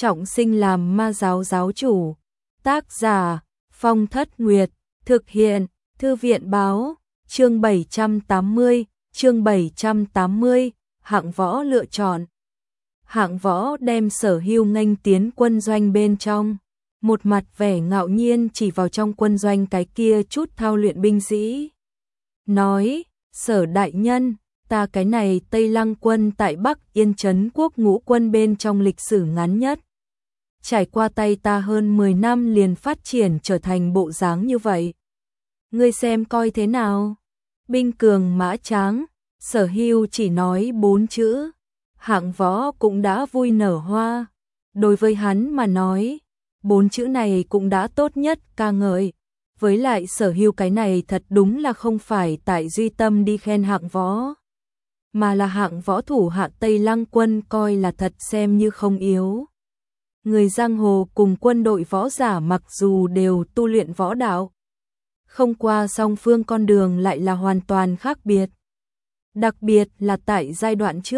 trọng sinh làm ma giáo giáo chủ. Tác giả Phong Thất Nguyệt. Thực hiện Thư viện báo. Chương 780. Chương 780. Hạng Võ lựa chọn. Hạng Võ đem Sở Hưu nghênh tiến quân doanh bên trong, một mặt vẻ ngạo nhiên chỉ vào trong quân doanh cái kia chút thao luyện binh sĩ. Nói, Sở đại nhân, ta cái này Tây Lăng quân tại Bắc Yên Trấn Quốc ngũ quân bên trong lịch sử ngắn nhất. Trải qua tay ta hơn 10 năm liền phát triển trở thành bộ dáng như vậy. Ngươi xem coi thế nào? Binh cường mã tráng. Sở Hưu chỉ nói 4 chữ. Hạng Võ cũng đã vui nở hoa. Đối với hắn mà nói, 4 chữ này cũng đã tốt nhất ca ngợi. Với lại Sở Hưu cái này thật đúng là không phải tại duy tâm đi khen Hạng Võ, mà là Hạng Võ thủ hạ Tây Lăng quân coi là thật xem như không yếu. Người giang hồ cùng quân đội võ giả mặc dù đều tu luyện võ đạo, không qua song phương con đường lại là hoàn toàn khác biệt. Đặc biệt là tại giai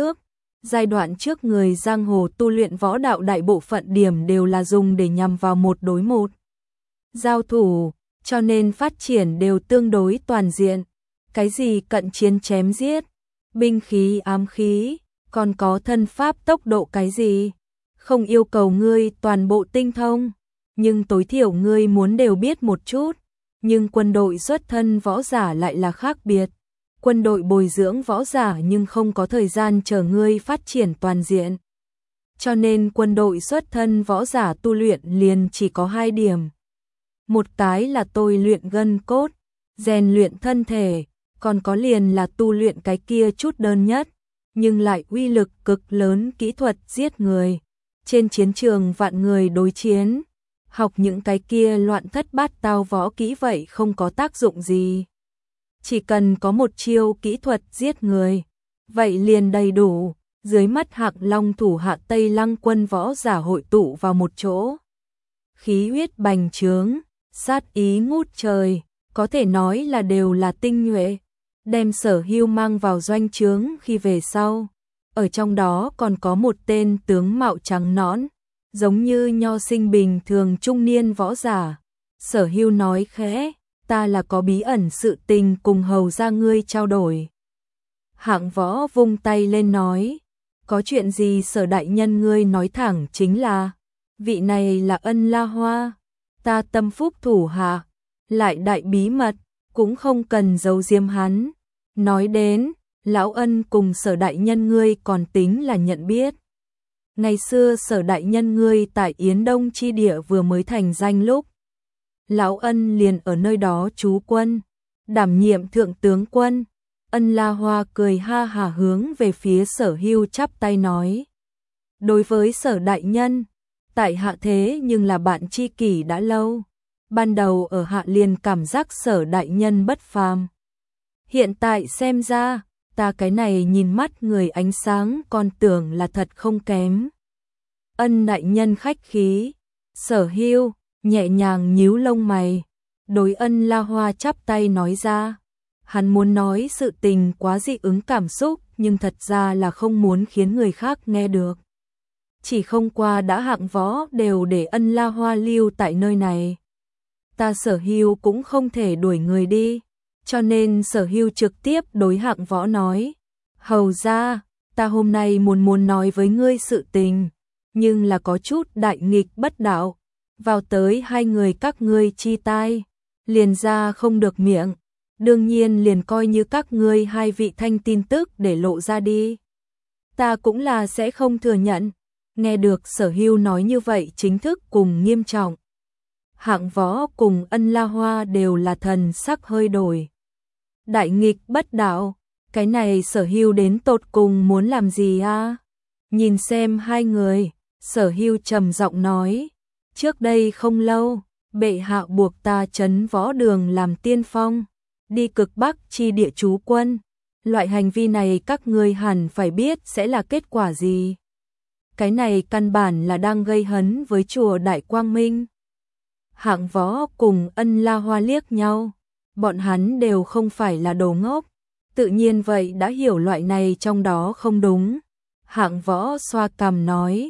đoạn trước người giang hồ tu luyện võ đạo đại bộ phận điểm đều là dùng để nhằm vào một đối một giao thủ, cho nên phát triển đều tương đối toàn diện. Cái gì cận chiến chém giết, binh khí ám khí, còn có thân pháp tốc độ cái gì, không yêu cầu ngươi toàn bộ tinh thông, nhưng tối thiểu ngươi muốn đều biết một chút. Nhưng quân đội xuất thân võ giả lại là khác biệt. Quân đội bồi dưỡng võ giả nhưng không có thời gian chờ ngươi phát triển toàn diện. Cho nên quân đội xuất thân võ giả tu luyện liền chỉ có 2 điểm. Một cái là tôi luyện gân cốt, rèn luyện thân thể, còn có liền là tu luyện cái kia chút đơn nhất, nhưng lại uy lực cực lớn kỹ thuật giết người. Trên chiến trường vạn người đối chiến, học những cái kia loạn thất bát tao võ kỹ vậy không có tác dụng gì. Chỉ cần có một chiêu kỹ thuật giết người, vậy liền đầy đủ. Dưới mắt Hạng Long thủ hạ Tây Lăng quân võ giả hội tụ vào một chỗ, khí huyết bành trướng, sát ý ngút trời, có thể nói là đều là tinh nhuệ. Đem Sở Hưu mang vào doanh trướng khi về sau, ở trong đó còn có một tên tướng mạo trắng nõn, giống như nho sinh bình thường trung niên võ giả. Sở Hưu nói khẽ, ta là có bí ẩn sự tình cùng hầu ra ngươi trao đổi. Hạng Võ vung tay lên nói, có chuyện gì Sở đại nhân ngươi nói thẳng chính là, vị này là Ân La Hoa, ta tâm phúc thủ hạ, lại đại bí mật, cũng không cần giấu giếm hắn. Nói đến, lão Ân cùng Sở đại nhân ngươi còn tính là nhận biết. Ngày xưa Sở đại nhân ngươi tại Yến Đông chi địa vừa mới thành danh lúc, lão Ân liền ở nơi đó trú quân, đảm nhiệm thượng tướng quân. Ân La Hoa cười ha hả hướng về phía Sở Hưu chắp tay nói, đối với Sở đại nhân, tại hạ thế nhưng là bạn tri kỷ đã lâu. Ban đầu ở hạ liền cảm giác Sở đại nhân bất phàm, hiện tại xem ra, ta cái này nhìn mắt người ánh sáng còn tưởng là thật không kém. Ân đại nhân khách khí. Sở Hưu nhẹ nhàng nhíu lông mày, đối Ân La Hoa chắp tay nói ra. Hắn muốn nói sự tình quá dị ứng cảm xúc, nhưng thật ra là không muốn khiến người khác nghe được. Chỉ không qua đã Hạng Võ đều để Ân La Hoa lưu tại nơi này, ta Sở Hưu cũng không thể đuổi người đi, cho nên Sở Hưu trực tiếp đối Hạng Võ nói, hầu ra, ta hôm nay muốn nói với ngươi sự tình, nhưng là có chút đại nghịch bất đạo, vào tới 2 người các ngươi chi tai, liền ra không được miệng, đương nhiên liền coi như các ngươi 2 vị thanh tin tức để lộ ra đi, ta cũng là sẽ không thừa nhận. Nghe được Sở Hưu nói như vậy chính thức cùng nghiêm trọng, Hạng Võ cùng Ân La Hoa đều là thần sắc hơi đổi. Đại nghịch bất đạo, cái này Sở Hưu đến tột cùng muốn làm gì a? Nhìn xem 2 người, Sở Hưu trầm giọng nói, trước đây không lâu, bệ hạ buộc ta trấn võ đường làm tiên phong, đi cực Bắc chi địa trú quân, loại hành vi này các ngươi hẳn phải biết sẽ là kết quả gì. Cái này căn bản là đang gây hấn với chùa Đại Quang Minh. Hạng Võ cùng Ân La Hoa liếc nhau, bọn hắn đều không phải là đồ ngốc, tự nhiên vậy đã hiểu loại này trong đó không đúng. Hạng Võ xoa cằm nói,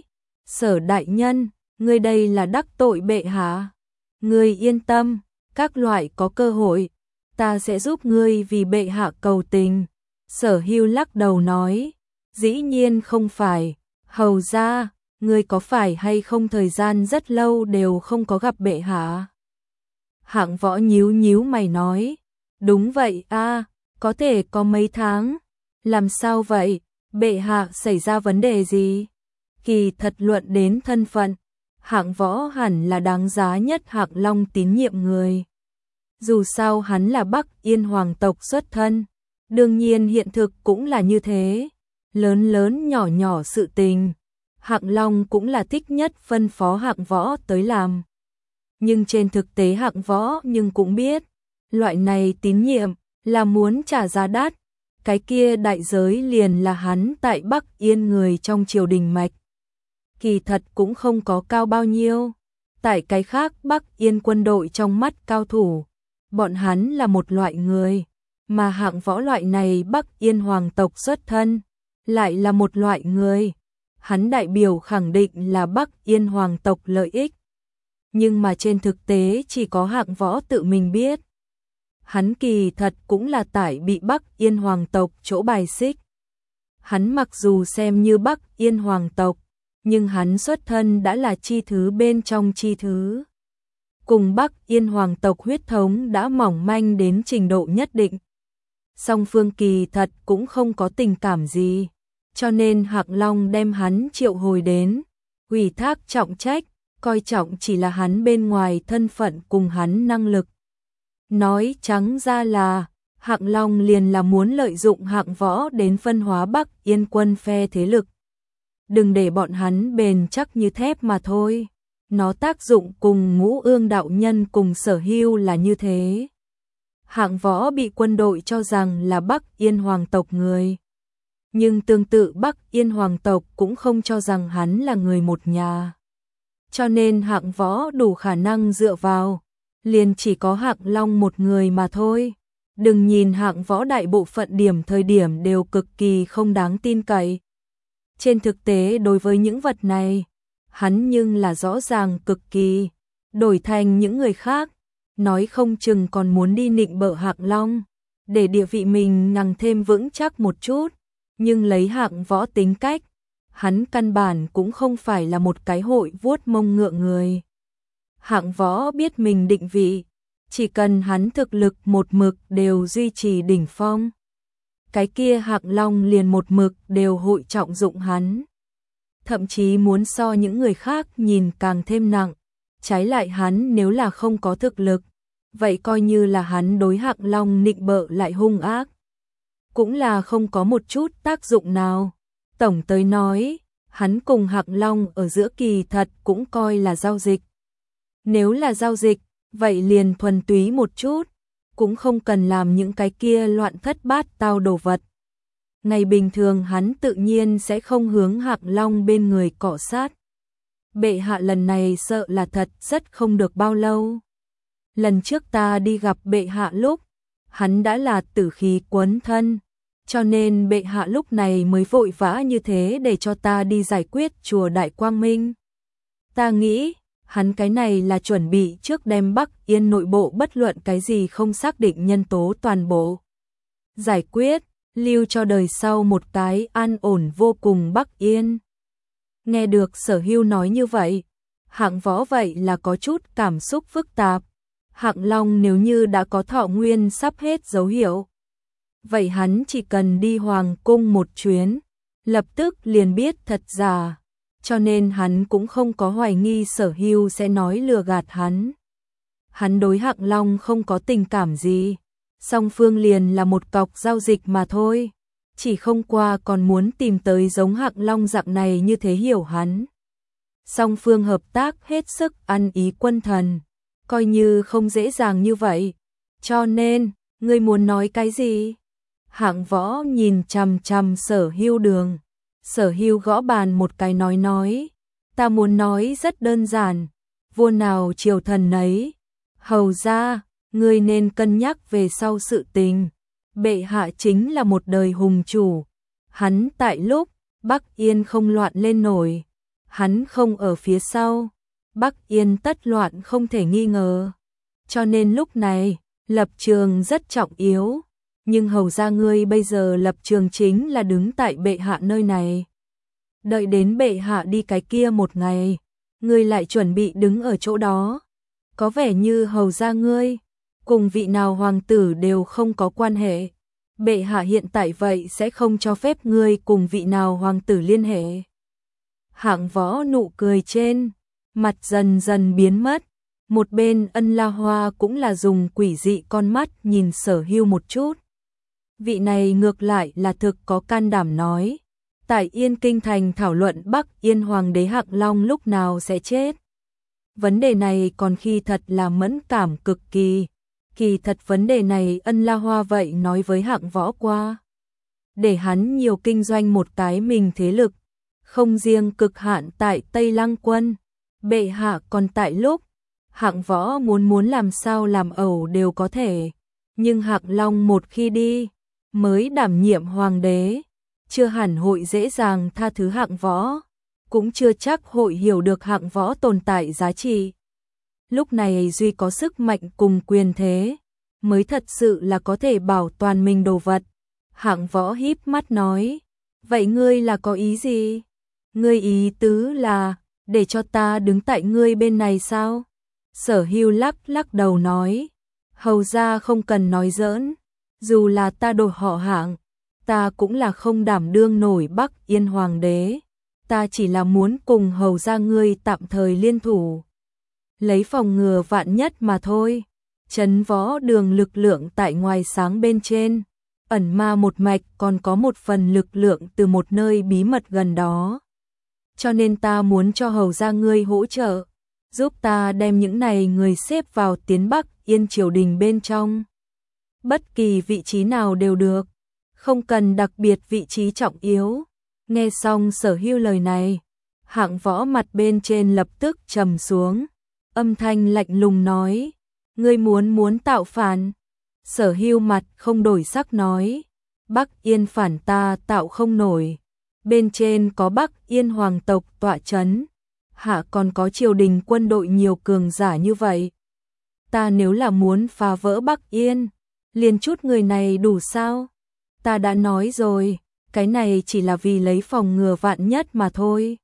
Sở đại nhân, ngươi đây là đắc tội bệ hạ. Ngươi yên tâm, các loại có cơ hội, ta sẽ giúp ngươi vì bệ hạ cầu tình. Sở Hưu lắc đầu nói, dĩ nhiên không phải, hầu ra, ngươi có phải hay không thời gian rất lâu đều không có gặp bệ hạ? Hạng Võ nhíu nhíu mày nói, đúng vậy a, có thể có mấy tháng. Làm sao vậy, bệ hạ xảy ra vấn đề gì? Kỳ thật luận đến thân phận, Hạng Võ hẳn là đáng giá nhất Hạng Long tín nhiệm người. Dù sao hắn là Bắc Yên hoàng tộc xuất thân, đương nhiên hiện thực cũng là như thế. Lớn lớn nhỏ nhỏ sự tình, Hạng Long cũng là thích nhất phân phó Hạng Võ tới làm. Nhưng trên thực tế Hạng Võ nhưng cũng biết, loại này tín nhiệm là muốn trả giá đắt, cái kia đại giới liền là hắn tại Bắc Yên người trong triều đình mạch. Kỳ thật cũng không có cao bao nhiêu, tại cái khác Bắc Yên quân đội trong mắt cao thủ, bọn hắn là một loại người, mà Hạng Võ loại này Bắc Yên hoàng tộc xuất thân, lại là một loại người. Hắn đại biểu khẳng định là Bắc Yên hoàng tộc lợi ích. Nhưng mà trên thực tế chỉ có Hạng Võ tự mình biết. Hắn kỳ thật cũng là tại bị Bắc Yên hoàng tộc chỗ bài xích. Hắn mặc dù xem như Bắc Yên hoàng tộc, nhưng hắn xuất thân đã là chi thứ bên trong chi thứ. Cùng Bắc Yên hoàng tộc huyết thống đã mỏng manh đến trình độ nhất định. Song phương kỳ thật cũng không có tình cảm gì, cho nên Hạng Long đem hắn triệu hồi đến, ủy thác trọng trách, coi trọng chỉ là hắn bên ngoài thân phận cùng hắn năng lực. Nói trắng ra là, Hạng Long liền là muốn lợi dụng Hạng Võ đến phân hóa Bắc Yên quân phe thế lực. Đừng để bọn hắn bền chắc như thép mà thôi. Nó tác dụng cùng Ngũ Ương đạo nhân cùng Sở Hưu là như thế. Hạng Võ bị quân đội cho rằng là Bắc Yên hoàng tộc người. Nhưng tương tự Bắc Yên hoàng tộc cũng không cho rằng hắn là người một nhà. Cho nên Hạng Võ đủ khả năng dựa vào, liền chỉ có Hạng Long một người mà thôi. Đừng nhìn Hạng Võ đại bộ phận thời điểm đều cực kỳ không đáng tin cậy. Trên thực tế đối với những vật này, hắn nhưng là rõ ràng cực kỳ. Đổi thành những người khác, nói không chừng còn muốn đi nịnh bợ Hạng Long, để địa vị mình ngằng thêm vững chắc một chút. Nhưng lấy Hạng Võ tính cách, hắn căn bản cũng không phải là một cái hội vuốt mông ngựa người. Hạng Võ biết mình định vị, chỉ cần hắn thực lực một mực đều duy trì đỉnh phong, cái kia Hạng Long liền một mực đều hội trọng dụng hắn. Thậm chí muốn so những người khác nhìn càng thêm nặng. Trái lại hắn nếu là không có thực lực, vậy coi như là hắn đối Hạng Long nịnh bợ lại hung ác, cũng là không có một chút tác dụng nào. Tổng tới nói, hắn cùng Hạng Long ở giữa kỳ thật cũng coi là giao dịch. Nếu là giao dịch, vậy liền thuần túy một chút, cũng không cần làm những cái kia loạn thất bát tao đồ vật. Ngày bình thường hắn tự nhiên sẽ không hướng Hạng Long bên người cọ sát. Bệ hạ lần này sợ là thật rất không được bao lâu. Lần trước ta đi gặp bệ hạ lúc, hắn đã là tử khí quấn thân, cho nên bệ hạ lúc này mới vội vã như thế để cho ta đi giải quyết chùa Đại Quang Minh. Ta nghĩ, hắn cái này là chuẩn bị trước đem Bắc Yên nội bộ bất luận cái gì không xác định nhân tố toàn bộ giải quyết, lưu cho đời sau một cái an ổn vô cùng Bắc Yên. Nghe được Sở Hưu nói như vậy, Hạng Võ vậy là có chút cảm xúc phức tạp. Hạng Long nếu như đã có thọ nguyên sắp hết dấu hiệu, vậy hắn chỉ cần đi hoàng cung một chuyến, lập tức liền biết thật giả, cho nên hắn cũng không có hoài nghi Sở Hưu sẽ nói lừa gạt hắn. Hắn đối Hạng Long không có tình cảm gì, song phương liền là một cọc giao dịch mà thôi, chỉ không qua còn muốn tìm tới giống Hạng Long dạng này như thế hiểu hắn. Song phương hợp tác hết sức ăn ý quân thần, coi như không dễ dàng như vậy. Cho nên, ngươi muốn nói cái gì? Hạng Võ nhìn chằm chằm Sở Hưu đường. Sở Hưu gõ bàn một cái nói, ta muốn nói rất đơn giản, vua nào triều thần nấy. Hầu ra, ngươi nên cân nhắc về sau sự tình. Bệ hạ chính là một đời hùng chủ. Hắn tại lúc Bắc Yên không loạn lên nổi, hắn không ở phía sau, Bắc Yên tất loạn không thể nghi ngờ. Cho nên lúc này, lập trường rất trọng yếu, nhưng hầu ra ngươi bây giờ lập trường chính là đứng tại bệ hạ nơi này. Đợi đến bệ hạ đi cái kia một ngày, ngươi lại chuẩn bị đứng ở chỗ đó. Có vẻ như hầu ra ngươi, cùng vị nào hoàng tử đều không có quan hệ. Bệ hạ hiện tại vậy sẽ không cho phép ngươi cùng vị nào hoàng tử liên hệ. Hạng Võ nụ cười trên mặt dần dần biến mất. Một bên Ân La Hoa cũng là dùng quỷ dị con mắt nhìn Sở Hưu một chút. Vị này ngược lại là thực có can đảm nói. Tại Yên Kinh Thành thảo luận Bắc Yên Hoàng đế Hạng Long lúc nào sẽ chết. Vấn đề này còn khi thật là mẫn cảm cực kỳ. Kỳ thật vấn đề này Ân La Hoa vậy nói với Hạng Võ qua. Để hắn nhiều kinh doanh một cái mình thế lực. Không riêng cực hạn tại Tây Lăng Quân. Bệ hạ còn tại lúc. Hạng Võ muốn làm sao làm ẩu đều có thể. Nhưng Hạng Long một khi đi, mới đảm nhiệm hoàng đế. Chưa hẳn hội dễ dàng tha thứ Hạng Võ. Cũng chưa chắc hội hiểu được Hạng Võ tồn tại giá trị. Lúc này duy có sức mạnh cùng quyền thế, mới thật sự là có thể bảo toàn mình đồ vật. Hạng Võ híp mắt nói, vậy ngươi là có ý gì? Ngươi ý tứ là, để cho ta đứng tại ngươi bên này sao? Sở Hưu lắc đầu nói, hầu ra không cần nói giỡn, dù là ta đổi họ Hạng, ta cũng là không đảm đương nổi Bắc Yên Hoàng đế, ta chỉ là muốn cùng hầu ra ngươi tạm thời liên thủ. Lấy phòng ngừa vạn nhất mà thôi. Trấn Võ Đường lực lượng tại ngoài sáng bên trên, ẩn ma một mạch còn có một phần lực lượng từ một nơi bí mật gần đó. Cho nên ta muốn cho hầu ra ngươi hỗ trợ, giúp ta đem những này người xếp vào tiến Bắc Yên triều đình bên trong. Bất kỳ vị trí nào đều được, không cần đặc biệt vị trí trọng yếu. Nghe xong Sở Hưu lời này, Hạng Võ mặt bên trên lập tức trầm xuống. Âm thanh lạnh lùng nói, ngươi muốn tạo phản. Sở Hưu mặt không đổi sắc nói, Bắc Yên phản ta tạo không nổi. Bên trên có Bắc Yên hoàng tộc tọa chấn, hạ còn có triều đình quân đội nhiều cường giả như vậy. Ta nếu là muốn phá vỡ Bắc Yên, liền chút người này đủ sao? Ta đã nói rồi, cái này chỉ là vì lấy phòng ngừa vạn nhất mà thôi.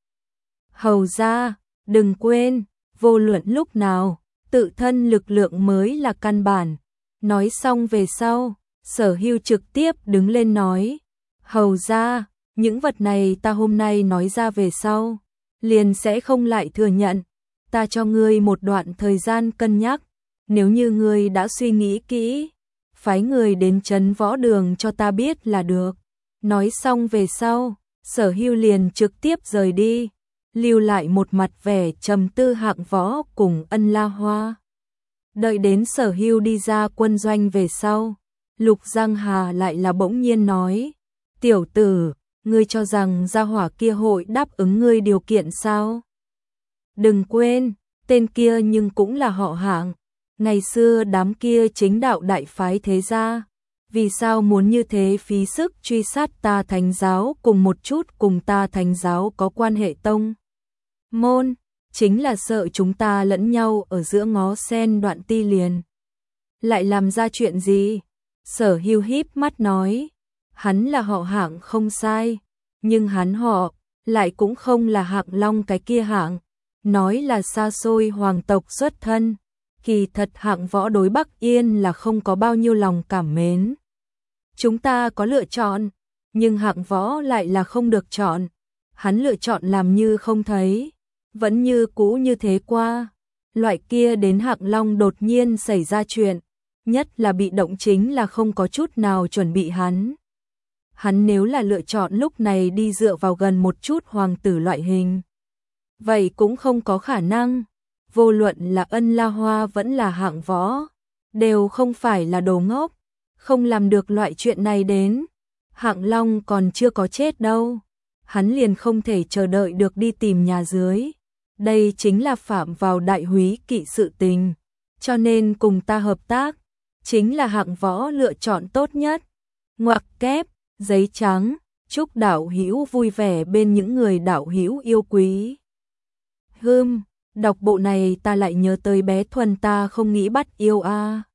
Hầu ra, đừng quên, vô luận lúc nào, tự thân lực lượng mới là căn bản. Nói xong về sau, Sở Hưu trực tiếp đứng lên nói, hầu ra, những vật này ta hôm nay nói ra về sau, liền sẽ không lại thừa nhận. Ta cho ngươi một đoạn thời gian cân nhắc, nếu như ngươi đã suy nghĩ kỹ, phái người đến Trấn Võ Đường cho ta biết là được. Nói xong về sau, Sở Hưu liền trực tiếp rời đi, lưu lại một mặt vẻ trầm tư Hạng Võ cùng Ân La Hoa. Đợi đến Sở Hưu đi ra quân doanh về sau, Lục Giang Hà lại là bỗng nhiên nói, tiểu tử, ngươi cho rằng gia hỏa kia hội đáp ứng ngươi điều kiện sao? Đừng quên, tên kia nhưng cũng là họ Hạng, ngày xưa đám kia chính đạo đại phái thế gia, vì sao muốn như thế phí sức truy sát ta thánh giáo cùng một chút cùng ta thánh giáo có quan hệ tông môn, chính là sợ chúng ta lẫn nhau ở giữa ngó sen đoạn ti liền. Lại làm ra chuyện gì? Sở Hưu híp mắt nói, hắn là họ Hạng không sai, nhưng hắn họ lại cũng không là Hạng Long cái kia Hạng, nói là xa xôi hoàng tộc xuất thân. Kỳ thật Hạng Võ đối Bắc Yên là không có bao nhiêu lòng cảm mến. Chúng ta có lựa chọn, nhưng Hạng Võ lại là không được chọn. Hắn lựa chọn làm như không thấy, vẫn như cũ như thế qua. Loại kia đến Hạng Long đột nhiên xảy ra chuyện, nhất là bị động chính là không có chút nào chuẩn bị hắn. Hắn nếu là lựa chọn lúc này đi dựa vào gần một chút hoàng tử loại hình, vậy cũng không có khả năng. Vô luận là Ân La Hoa vẫn là Hạng Võ, đều không phải là đồ ngốc, không làm được loại chuyện này đến. Hạng Long còn chưa có chết đâu, hắn liền không thể chờ đợi được đi tìm nhà dưới. Đây chính là phạm vào đại húy kỵ sự tình, cho nên cùng ta hợp tác, chính là Hạng Võ lựa chọn tốt nhất. Ngoặc kép, giấy trắng, chúc đạo hữu vui vẻ bên những người đạo hữu yêu quý. đọc bộ này ta lại nhớ tới bé Thuần, ta không nghĩ bắt yêu a.